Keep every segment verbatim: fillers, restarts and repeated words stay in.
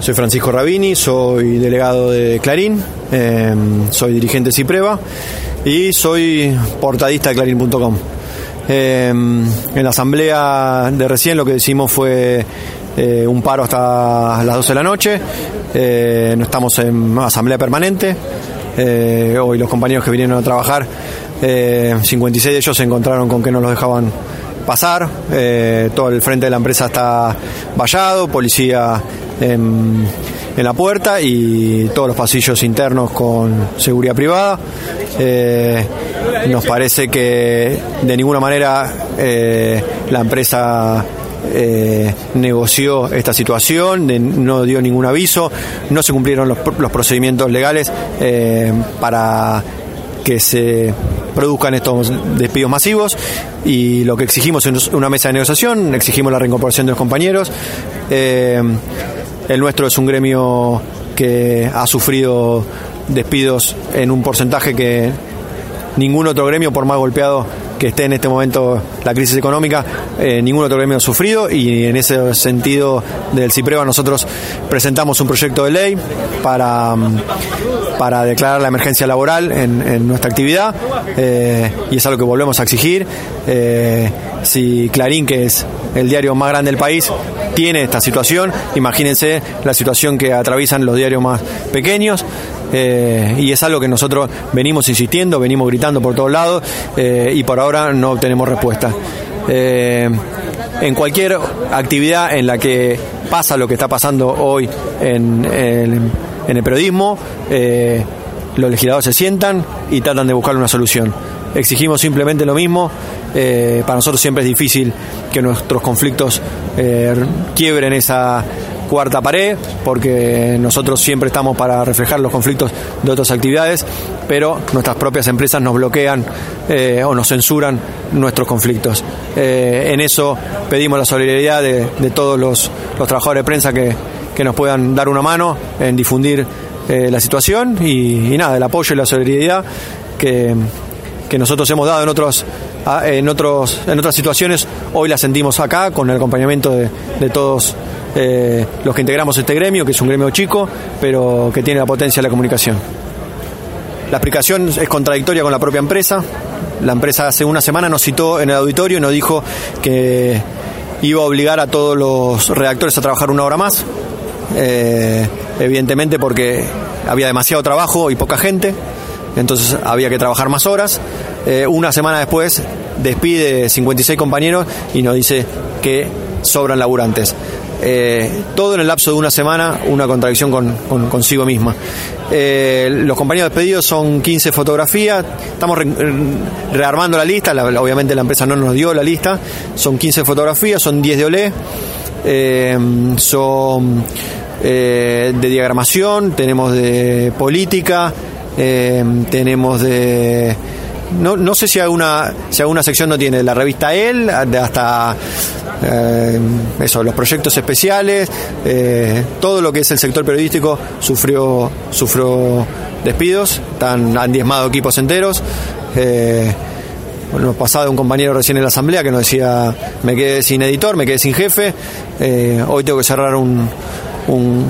Soy Francisco Rabini, soy delegado de Clarín, eh, soy dirigente de Cipreva y soy portadista de Clarín punto com. Eh, en la asamblea de recién lo que decimos fue eh, un paro hasta las doce de la noche. Eh, no estamos en asamblea permanente. Eh, hoy los compañeros que vinieron a trabajar, eh, cincuenta y seis de ellos se encontraron con que no los dejaban pasar. Eh, todo el frente de la empresa está vallado, policía en, en la puerta y todos los pasillos internos con seguridad privada. Eh, nos parece que de ninguna manera eh, la empresa eh, negoció esta situación, de, no dio ningún aviso, no se cumplieron los, los procedimientos legales eh, para que se produzcan estos despidos masivos, y lo que exigimos es una mesa de negociación, exigimos la reincorporación de los compañeros. Eh, el nuestro es un gremio que ha sufrido despidos en un porcentaje que ningún otro gremio, por más golpeado que esté en este momento la crisis económica, eh, ningún otro gremio ha sufrido, y en ese sentido del Cipreva nosotros presentamos un proyecto de ley para, para declarar la emergencia laboral en, en nuestra actividad, eh, y es algo que volvemos a exigir. Eh, si Clarín, que es el diario más grande del país, tiene esta situación, imagínense la situación que atraviesan los diarios más pequeños. Eh, y es algo que nosotros venimos insistiendo, venimos gritando por todos lados, eh, y por ahora no obtenemos respuesta. Eh, en cualquier actividad en la que pasa lo que está pasando hoy en, en, en el periodismo, eh, los legisladores se sientan y tratan de buscar una solución. Exigimos simplemente lo mismo. Eh, para nosotros siempre es difícil que nuestros conflictos eh, quiebren esa cuarta pared, porque nosotros siempre estamos para reflejar los conflictos de otras actividades, pero nuestras propias empresas nos bloquean eh, o nos censuran nuestros conflictos. Eh, en eso pedimos la solidaridad de, de todos los, los trabajadores de prensa que, que nos puedan dar una mano en difundir eh, la situación, y, y nada, el apoyo y la solidaridad que, que nosotros hemos dado en otros en otros en otras situaciones, hoy la sentimos acá con el acompañamiento de, de todos eh, los que integramos este gremio, que es un gremio chico, pero que tiene la potencia de la comunicación. La explicación es contradictoria con la propia empresa. La empresa hace una semana nos citó en el auditorio y nos dijo que iba a obligar a todos los redactores a trabajar una hora más, eh, evidentemente porque había demasiado trabajo y poca gente, entonces había que trabajar más horas. Eh, una semana después despide cincuenta y seis compañeros y nos dice que sobran laburantes. Eh, todo en el lapso de una semana, una contradicción con, con, consigo misma. Eh, los compañeros despedidos son quince fotografías. Estamos re, rearmando la lista, la, obviamente la empresa no nos dio la lista. Son quince fotografías, son diez de olé, eh, son eh, de diagramación, tenemos de política, eh, tenemos de... No, no sé si alguna, si alguna sección no tiene, de la revista El, hasta eh, eso, los proyectos especiales, eh, todo lo que es el sector periodístico sufrió, sufrió despidos, están, han diezmado equipos enteros. Eh, bueno, nos pasaba de un compañero recién en la asamblea que nos decía: me quedé sin editor, me quedé sin jefe, eh, hoy tengo que cerrar un, un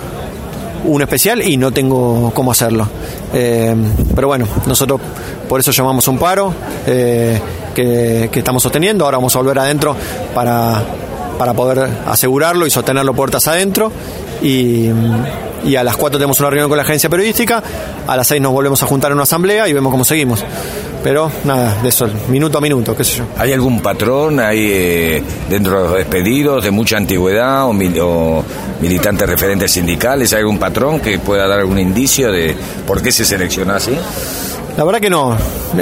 un especial y no tengo cómo hacerlo. Eh, pero bueno, nosotros por eso llamamos un paro eh, que, que estamos sosteniendo. Ahora vamos a volver adentro para, para poder asegurarlo y sostenerlo puertas adentro, y, y a las cuatro tenemos una reunión con la agencia periodística, a las seis nos volvemos a juntar en una asamblea y vemos cómo seguimos. Pero nada, de eso, minuto a minuto, qué sé yo. ¿Hay algún patrón ahí eh, dentro de los despedidos de mucha antigüedad o, mil, o militantes referentes sindicales? ¿Hay algún patrón que pueda dar algún indicio de por qué se seleccionó así? La verdad que no,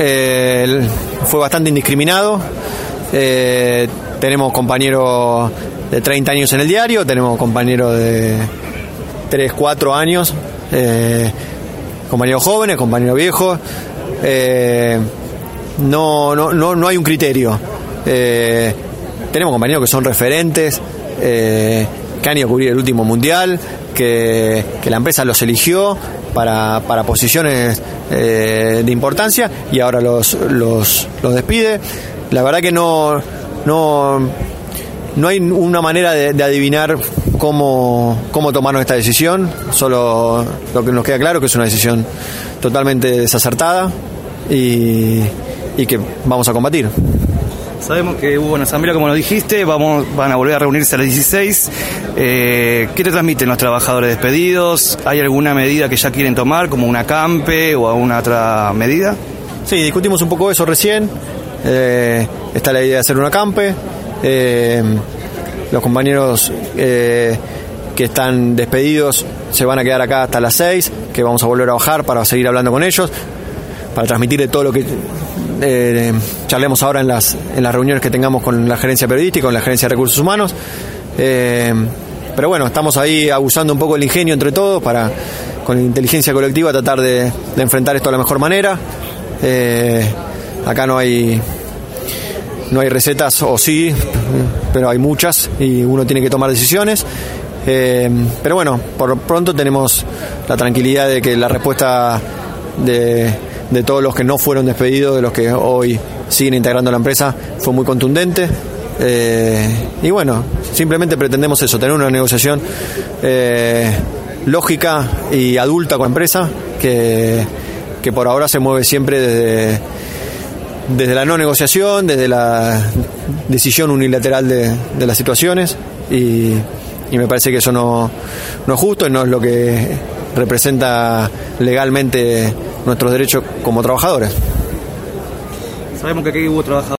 eh, fue bastante indiscriminado. Eh, tenemos compañeros de treinta años en el diario, tenemos compañeros de tres, cuatro años, eh, compañeros jóvenes, compañeros viejos. Eh, no, no, no, no hay un criterio. Eh, tenemos compañeros que son referentes, eh, que han ido a cubrir el último mundial, que, que la empresa los eligió para, para posiciones eh, de importancia, y ahora los, los, los despide. La verdad que no, no no hay una manera de, de adivinar cómo, cómo tomaron esta decisión, solo lo que nos queda claro que es una decisión totalmente desacertada y, y que vamos a combatir. Sabemos que hubo una asamblea, como lo dijiste, vamos, van a volver a reunirse a las dieciséis. Eh, ¿Qué te transmiten los trabajadores despedidos? ¿Hay alguna medida que ya quieren tomar, como una campe o alguna otra medida? Sí, discutimos un poco eso recién. Eh, está la idea de hacer una campe. Eh, los compañeros eh, que están despedidos se van a quedar acá hasta las seis, que vamos a volver a bajar para seguir hablando con ellos, para transmitirle todo lo que eh, charlemos ahora en las, en las reuniones que tengamos con la gerencia periodística, con la gerencia de recursos humanos. Eh, pero bueno, estamos ahí abusando un poco del ingenio entre todos para, con inteligencia colectiva, tratar de, de enfrentar esto de la mejor manera. Eh, acá no hay no hay recetas, o sí, pero hay muchas y uno tiene que tomar decisiones. Eh, pero bueno, por pronto tenemos la tranquilidad de que la respuesta de, de todos los que no fueron despedidos, de los que hoy siguen integrando la empresa, fue muy contundente. Eh, y bueno, simplemente pretendemos eso, tener una negociación eh, lógica y adulta con la empresa, que, que por ahora se mueve siempre desde, desde la no negociación, desde la decisión unilateral de, de las situaciones, y, y me parece que eso no, no es justo y no es lo que representa legalmente nuestros derechos como trabajadores. Sabemos que aquí hubo trabajadores